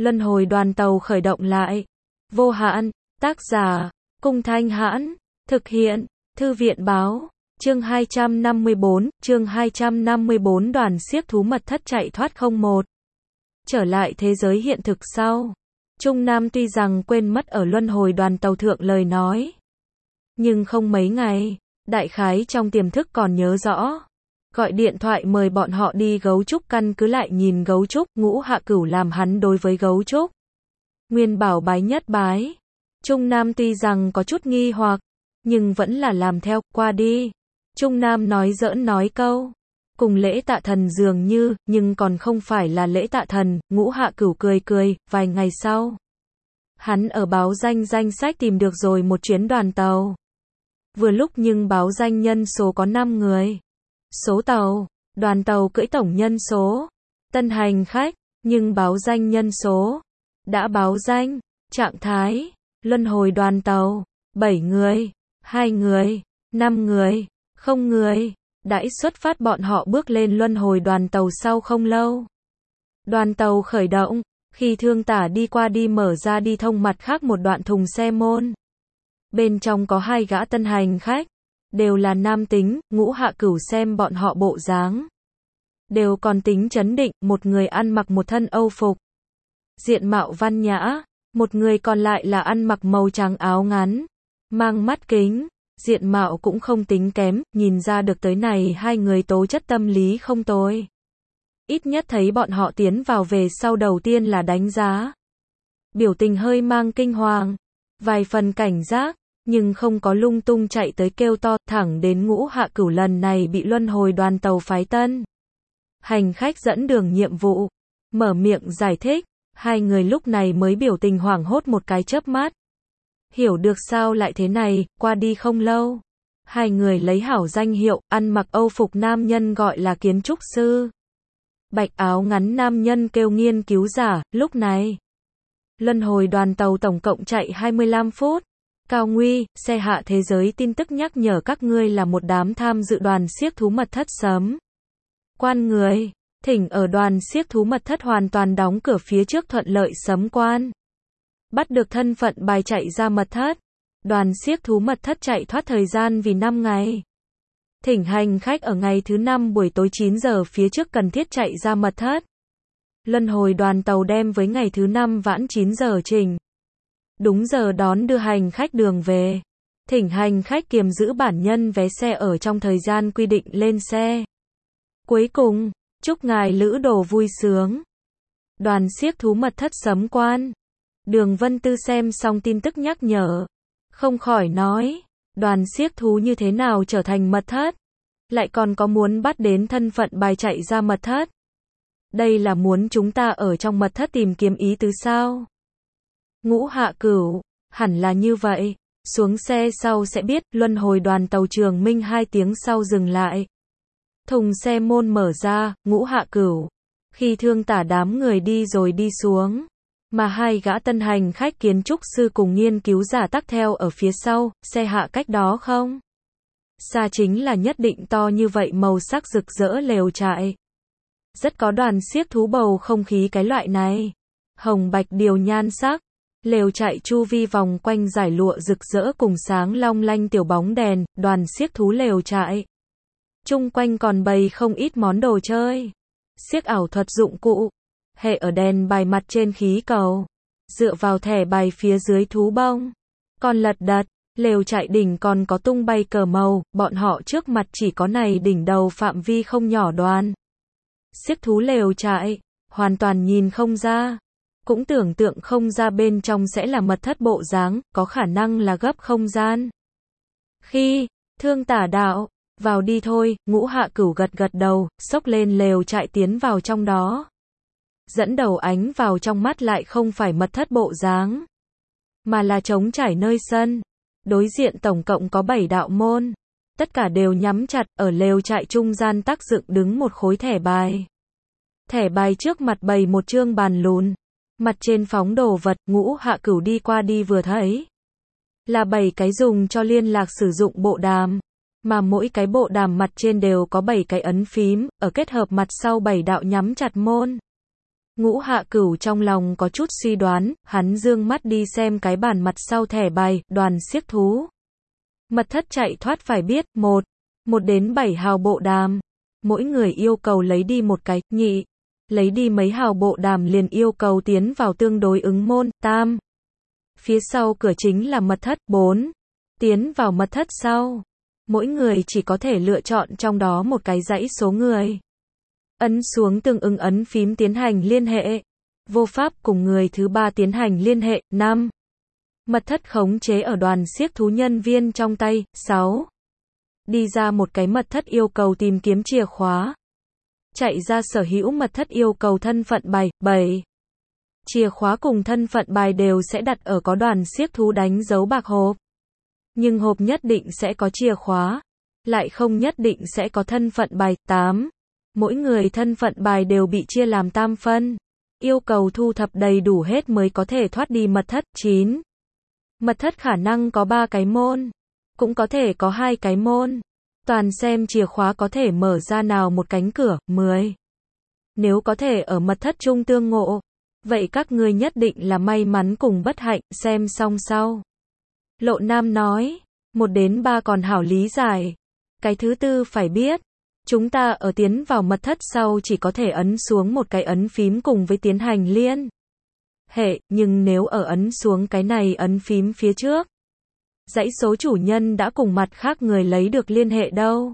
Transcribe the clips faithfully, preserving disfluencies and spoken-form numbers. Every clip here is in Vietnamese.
Luân hồi đoàn tàu khởi động lại. Vô hạn, tác giả, Cung Thanh Hãn, thực hiện, Thư viện Báo, chương hai trăm năm mươi bốn, chương hai trăm năm mươi bốn đoàn xiếc thú mật thất chạy thoát không một. Trở lại thế giới hiện thực sau. Trung Nam tuy rằng quên mất ở luân hồi đoàn tàu thượng lời nói. Nhưng không mấy ngày, đại khái trong tiềm thức còn nhớ rõ. Gọi điện thoại mời bọn họ đi gấu trúc căn cứ lại nhìn gấu trúc, Ngũ Hạ Cửu làm hắn đối với gấu trúc. Nguyên bảo bái nhất bái. Trung Nam tuy rằng có chút nghi hoặc, nhưng vẫn là làm theo, qua đi. Trung Nam nói giỡn nói câu. Cùng lễ tạ thần dường như, nhưng còn không phải là lễ tạ thần, Ngũ Hạ Cửu cười cười, vài ngày sau. Hắn ở báo danh danh sách tìm được rồi một chuyến đoàn tàu. Vừa lúc nhưng báo danh nhân số có năm người. Số tàu, đoàn tàu cưỡi tổng nhân số, tân hành khách, nhưng báo danh nhân số. Đã báo danh, trạng thái, luân hồi đoàn tàu, bảy người, hai người, năm người, không người. Đãi xuất phát bọn họ bước lên luân hồi đoàn tàu sau không lâu. Đoàn tàu khởi động, khi thương tả đi qua đi mở ra đi thông mặt khác một đoạn thùng xe môn. Bên trong có hai gã tân hành khách, đều là nam tính, Ngũ Hạ Cửu xem bọn họ bộ dáng. Đều còn tính trấn định, một người ăn mặc một thân âu phục. Diện mạo văn nhã, một người còn lại là ăn mặc màu trắng áo ngắn, mang mắt kính. Diện mạo cũng không tính kém, nhìn ra được tới này hai người tố chất tâm lý không tồi. Ít nhất thấy bọn họ tiến vào về sau đầu tiên là đánh giá. Biểu tình hơi mang kinh hoàng, vài phần cảnh giác, nhưng không có lung tung chạy tới kêu to, thẳng đến Ngũ Hạ Cửu lần này bị luân hồi đoàn tàu phái tân. Hành khách dẫn đường nhiệm vụ, mở miệng giải thích, hai người lúc này mới biểu tình hoảng hốt một cái chớp mắt. Hiểu được sao lại thế này, qua đi không lâu. Hai người lấy hảo danh hiệu, ăn mặc âu phục nam nhân gọi là kiến trúc sư. Bạch áo ngắn nam nhân kêu nghiên cứu giả, lúc này. Luân hồi đoàn tàu tổng cộng chạy hai mươi lăm phút. Cao nguy, xe hạ thế giới tin tức nhắc nhở các ngươi là một đám tham dự đoàn xiếc thú mật thất sớm. Quan người, thỉnh ở đoàn xiếc thú mật thất hoàn toàn đóng cửa phía trước thuận lợi sớm quan. Bắt được thân phận bài chạy ra mật thất. Đoàn xiếc thú mật thất chạy thoát thời gian vì năm ngày. Thỉnh hành khách ở ngày thứ năm buổi tối chín giờ phía trước cần thiết chạy ra mật thất. Luân hồi đoàn tàu đem với ngày thứ năm vãn chín giờ trình. Đúng giờ đón đưa hành khách đường về. Thỉnh hành khách kiềm giữ bản nhân vé xe ở trong thời gian quy định lên xe. Cuối cùng, chúc ngài lữ đồ vui sướng. Đoàn xiếc thú mật thất sớm quan. Đường Vân Tư xem xong tin tức nhắc nhở. Không khỏi nói, đoàn xiếc thú như thế nào trở thành mật thất? Lại còn có muốn bắt đến thân phận bài chạy ra mật thất? Đây là muốn chúng ta ở trong mật thất tìm kiếm ý tứ sao? Ngũ Hạ Cửu, hẳn là như vậy. Xuống xe sau sẽ biết, luân hồi đoàn tàu Trường Minh hai tiếng sau dừng lại. Thùng xe môn mở ra, Ngũ Hạ Cửu. Khi thương tả đám người đi rồi đi xuống. Mà hai gã tân hành khách kiến trúc sư cùng nghiên cứu giả tắc theo ở phía sau, xe hạ cách đó không? Xa chính là nhất định to như vậy màu sắc rực rỡ lều trại. Rất có đoàn xiếc thú bầu không khí cái loại này. Hồng bạch điều nhan sắc. Lều trại chu vi vòng quanh giải lụa rực rỡ cùng sáng long lanh tiểu bóng đèn, đoàn xiếc thú lều trại. Chung quanh còn bày không ít món đồ chơi. Xiếc ảo thuật dụng cụ. Hệ ở đèn bài mặt trên khí cầu. Dựa vào thẻ bài phía dưới thú bông. Còn lật đật, lều trại đỉnh còn có tung bay cờ màu, bọn họ trước mặt chỉ có này đỉnh đầu phạm vi không nhỏ đoàn. Xiếc thú lều trại, hoàn toàn nhìn không ra. Cũng tưởng tượng không ra bên trong sẽ là mật thất bộ dáng, có khả năng là gấp không gian. Khi, thương tả đạo, vào đi thôi, Ngũ Hạ Cửu gật gật đầu, xốc lên lều trại tiến vào trong đó. Dẫn đầu ánh vào trong mắt lại không phải mật thất bộ dáng, mà là trống trải nơi sân. Đối diện tổng cộng có bảy đạo môn. Tất cả đều nhắm chặt, ở lều trại trung gian tác dựng đứng một khối thẻ bài. Thẻ bài trước mặt bày một chương bàn lùn. Mặt trên phóng đồ vật, Ngũ Hạ Cửu đi qua đi vừa thấy. Là bảy cái dùng cho liên lạc sử dụng bộ đàm. Mà mỗi cái bộ đàm mặt trên đều có bảy cái ấn phím, ở kết hợp mặt sau bảy đạo nhắm chặt môn. Ngũ Hạ Cửu trong lòng có chút suy đoán, hắn dương mắt đi xem cái bàn mặt sau thẻ bài, đoàn xiếc thú. Mật thất chạy thoát phải biết, một, một đến bảy hào bộ đàm. Mỗi người yêu cầu lấy đi một cái, nhị, lấy đi mấy hào bộ đàm liền yêu cầu tiến vào tương đối ứng môn, tam. Phía sau cửa chính là mật thất, bốn. Tiến vào mật thất sau. Mỗi người chỉ có thể lựa chọn trong đó một cái dãy số người. Ấn xuống tương ứng ấn phím tiến hành liên hệ. Vô pháp cùng người thứ ba tiến hành liên hệ, năm. Mật thất khống chế ở đoàn xiếc thú nhân viên trong tay, sáu. Đi ra một cái mật thất yêu cầu tìm kiếm chìa khóa. Chạy ra sở hữu mật thất yêu cầu thân phận bài, bảy. Chìa khóa cùng thân phận bài đều sẽ đặt ở có đoàn xiếc thú đánh dấu bạc hộp. Nhưng hộp nhất định sẽ có chìa khóa, lại không nhất định sẽ có thân phận bài, tám. Mỗi người thân phận bài đều bị chia làm tam phân. Yêu cầu thu thập đầy đủ hết mới có thể thoát đi mật thất, chín. Mật thất khả năng có ba cái môn, cũng có thể có hai cái môn. Toàn xem chìa khóa có thể mở ra nào một cánh cửa, mười. Nếu có thể ở mật thất chung tương ngộ, vậy các ngươi nhất định là may mắn cùng bất hạnh, xem xong sau. Lộ Nam nói, một đến ba còn hảo lý giải. Cái thứ tư phải biết, chúng ta ở tiến vào mật thất sau chỉ có thể ấn xuống một cái ấn phím cùng với tiến hành liên hệ, nhưng nếu ở ấn xuống cái này ấn phím phía trước, dãy số chủ nhân đã cùng mặt khác người lấy được liên hệ đâu.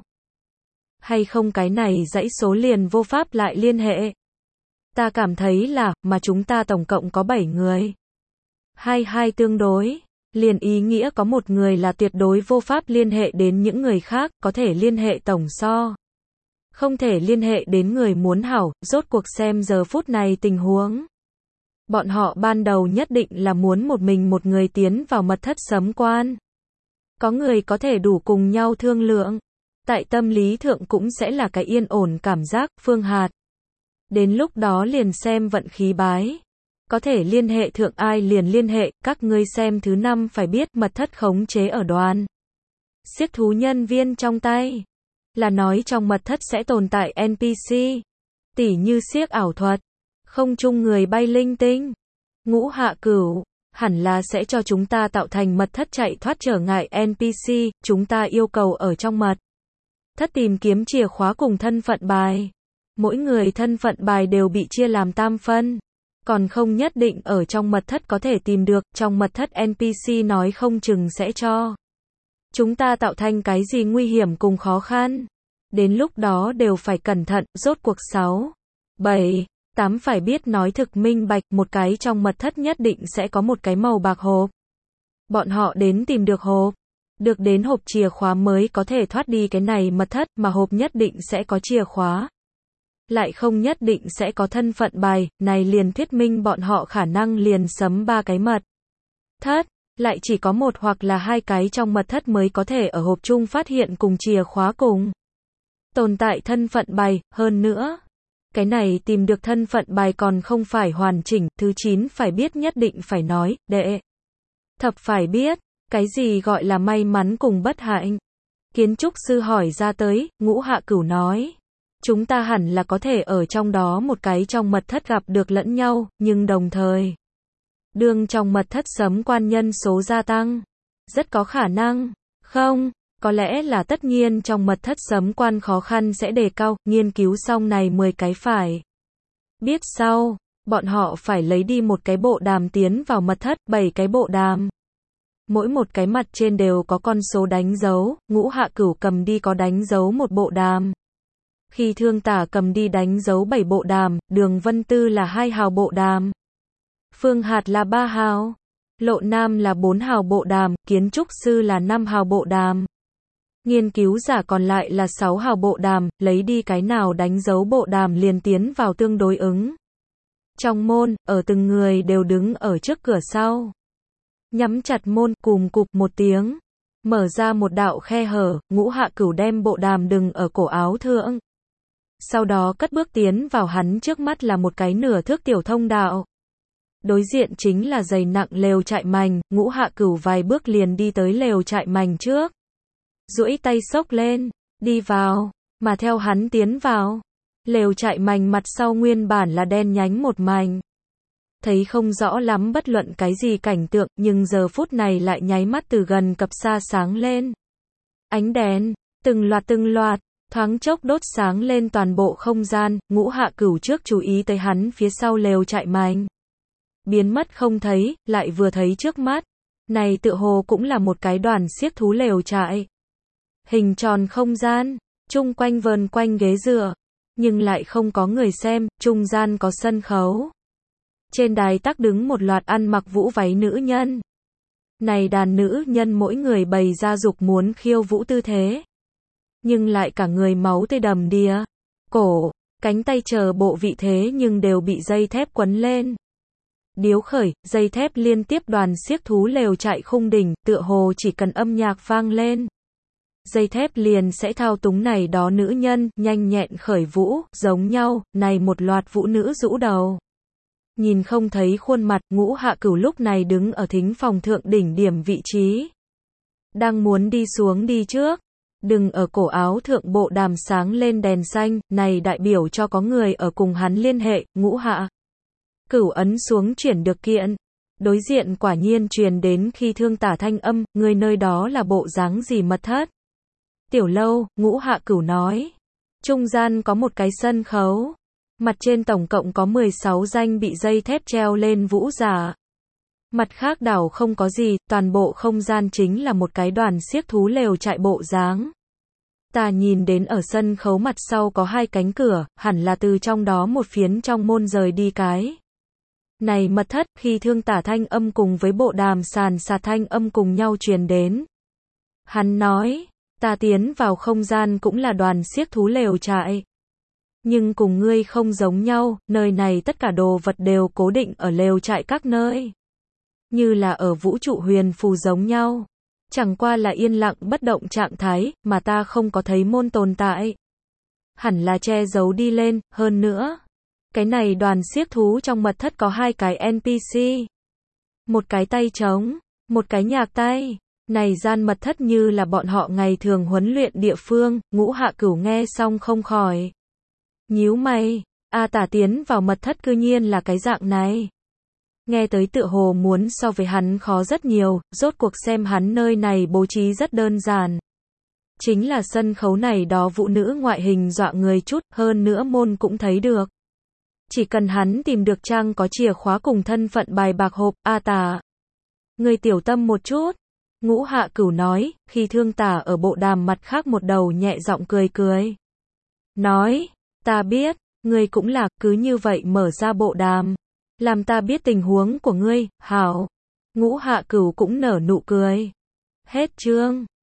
Hay không cái này dãy số liền vô pháp lại liên hệ. Ta cảm thấy là, mà chúng ta tổng cộng có bảy người. Hai hai tương đối, liền ý nghĩa có một người là tuyệt đối vô pháp liên hệ đến những người khác, có thể liên hệ tổng so. Không thể liên hệ đến người muốn hảo, rốt cuộc xem giờ phút này tình huống. Bọn họ ban đầu nhất định là muốn một mình một người tiến vào mật thất sấm quan. Có người có thể đủ cùng nhau thương lượng. Tại tâm lý thượng cũng sẽ là cái yên ổn cảm giác, Phương Hạt. Đến lúc đó liền xem vận khí bái. Có thể liên hệ thượng ai liền liên hệ, các ngươi xem thứ năm phải biết mật thất khống chế ở đoàn xiếc thú nhân viên trong tay. Là nói trong mật thất sẽ tồn tại en pê xê. Tỉ như xiếc ảo thuật. Không chung người bay linh tinh. Ngũ Hạ Cửu, hẳn là sẽ cho chúng ta tạo thành mật thất chạy thoát trở ngại en pê xê, chúng ta yêu cầu ở trong mật thất tìm kiếm chìa khóa cùng thân phận bài. Mỗi người thân phận bài đều bị chia làm tam phân. Còn không nhất định ở trong mật thất có thể tìm được, trong mật thất en pê xê nói không chừng sẽ cho chúng ta tạo thành cái gì nguy hiểm cùng khó khăn. Đến lúc đó đều phải cẩn thận, rốt cuộc sáu, bảy, tám phải biết nói thực minh bạch, một cái trong mật thất nhất định sẽ có một cái màu bạc hộp. Bọn họ đến tìm được hộp, được đến hộp chìa khóa mới có thể thoát đi cái này mật thất, mà hộp nhất định sẽ có chìa khóa. Lại không nhất định sẽ có thân phận bài, này liền thuyết minh bọn họ khả năng liền sấm ba cái mật thất, lại chỉ có một hoặc là hai cái trong mật thất mới có thể ở hộp chung phát hiện cùng chìa khóa cùng tồn tại thân phận bài, hơn nữa. Cái này tìm được thân phận bài còn không phải hoàn chỉnh, thứ chín phải biết nhất định phải nói, đệ. Thập phải biết, cái gì gọi là may mắn cùng bất hạnh. Kiến trúc sư hỏi ra tới, Ngũ Hạ Cửu nói. Chúng ta hẳn là có thể ở trong đó một cái trong mật thất gặp được lẫn nhau, nhưng đồng thời, đương trong mật thất sấm quan nhân số gia tăng. Rất có khả năng, không, có lẽ là tất nhiên trong mật thất sấm quan khó khăn sẽ đề cao, nghiên cứu xong này mười cái phải biết sau, bọn họ phải lấy đi một cái bộ đàm tiến vào mật thất, bảy cái bộ đàm. Mỗi một cái mặt trên đều có con số đánh dấu, Ngũ Hạ Cửu cầm đi có đánh dấu một bộ đàm. Khi Thương Tả cầm đi đánh dấu bảy bộ đàm, Đường Vân Tư là hai hào bộ đàm. Phương Hạt là ba hào. Lộ Nam là bốn hào bộ đàm, kiến trúc sư là năm hào bộ đàm. Nghiên cứu giả còn lại là sáu hào bộ đàm, lấy đi cái nào đánh dấu bộ đàm liền tiến vào tương đối ứng. Trong môn, ở từng người đều đứng ở trước cửa sau. Nhắm chặt môn, cùm cụp một tiếng. Mở ra một đạo khe hở, Ngũ Hạ Cửu đem bộ đàm đừng ở cổ áo thượng. Sau đó cất bước tiến vào hắn trước mắt là một cái nửa thước tiểu thông đạo. Đối diện chính là dày nặng lều trại mành, Ngũ Hạ Cửu vài bước liền đi tới lều trại mành trước. Duỗi tay xốc lên, đi vào, mà theo hắn tiến vào. Lều trại mảnh mặt sau nguyên bản là đen nhánh một mảnh. Thấy không rõ lắm bất luận cái gì cảnh tượng, nhưng giờ phút này lại nháy mắt từ gần cập xa sáng lên. Ánh đèn, từng loạt từng loạt, thoáng chốc đốt sáng lên toàn bộ không gian, Ngũ Hạ Cửu trước chú ý tới hắn phía sau lều trại mảnh. Biến mất không thấy, lại vừa thấy trước mắt. Này tựa hồ cũng là một cái đoàn xiếc thú lều trại. Hình tròn không gian, chung quanh vờn quanh ghế dựa, nhưng lại không có người xem, trung gian có sân khấu. Trên đài tắc đứng một loạt ăn mặc vũ váy nữ nhân. Này đàn nữ nhân mỗi người bày ra dục muốn khiêu vũ tư thế. Nhưng lại cả người máu tươi đầm đìa. Cổ, cánh tay chờ bộ vị thế nhưng đều bị dây thép quấn lên. Điếu khởi, dây thép liên tiếp đoàn xiếc thú lều trại khung đỉnh, tựa hồ chỉ cần âm nhạc vang lên. Dây thép liền sẽ thao túng này đó nữ nhân, nhanh nhẹn khởi vũ, giống nhau, này một loạt vũ nữ rũ đầu. Nhìn không thấy khuôn mặt, Ngũ Hạ Cửu lúc này đứng ở thính phòng thượng đỉnh điểm vị trí. Đang muốn đi xuống đi trước. Đừng ở cổ áo thượng bộ đàm sáng lên đèn xanh, này đại biểu cho có người ở cùng hắn liên hệ, Ngũ Hạ Cửu ấn xuống chuyển được kiện. Đối diện quả nhiên truyền đến khi thương tả thanh âm, người nơi đó là bộ dáng gì mật thất. Tiểu lâu, Ngũ Hạ Cửu nói. Trung gian có một cái sân khấu. Mặt trên tổng cộng có mười sáu danh bị dây thép treo lên vũ giả. Mặt khác đảo không có gì, toàn bộ không gian chính là một cái đoàn xiếc thú lều trại bộ dáng. Ta nhìn đến ở sân khấu mặt sau có hai cánh cửa, hẳn là từ trong đó một phiến trong môn rời đi cái. Này mật thất, khi thương tả thanh âm cùng với bộ đàm sàn sạt thanh âm cùng nhau truyền đến. Hắn nói, ta tiến vào không gian cũng là đoàn xiếc thú lều trại. Nhưng cùng ngươi không giống nhau, nơi này tất cả đồ vật đều cố định ở lều trại các nơi. Như là ở vũ trụ huyền phù giống nhau. Chẳng qua là yên lặng bất động trạng thái, mà ta không có thấy môn tồn tại. Hẳn là che giấu đi lên, hơn nữa. Cái này đoàn xiếc thú trong mật thất có hai cái en pê xê. Một cái tay trống, một cái nhạc tay. Này gian mật thất như là bọn họ ngày thường huấn luyện địa phương, Ngũ Hạ Cửu nghe xong không khỏi. Nhíu mày, A Tả tiến vào mật thất cư nhiên là cái dạng này. Nghe tới tựa hồ muốn so với hắn khó rất nhiều, rốt cuộc xem hắn nơi này bố trí rất đơn giản. Chính là sân khấu này đó vũ nữ ngoại hình dọa người chút, hơn nữa môn cũng thấy được. Chỉ cần hắn tìm được trang có chìa khóa cùng thân phận bài bạc hộp, A Tả. Người tiểu tâm một chút. Ngũ Hạ Cửu nói, khi thương tả ở bộ đàm mặt khác một đầu nhẹ giọng cười cười. Nói, ta biết, ngươi cũng là, cứ như vậy mở ra bộ đàm. Làm ta biết tình huống của ngươi, hảo. Ngũ Hạ Cửu cũng nở nụ cười. Hết chương.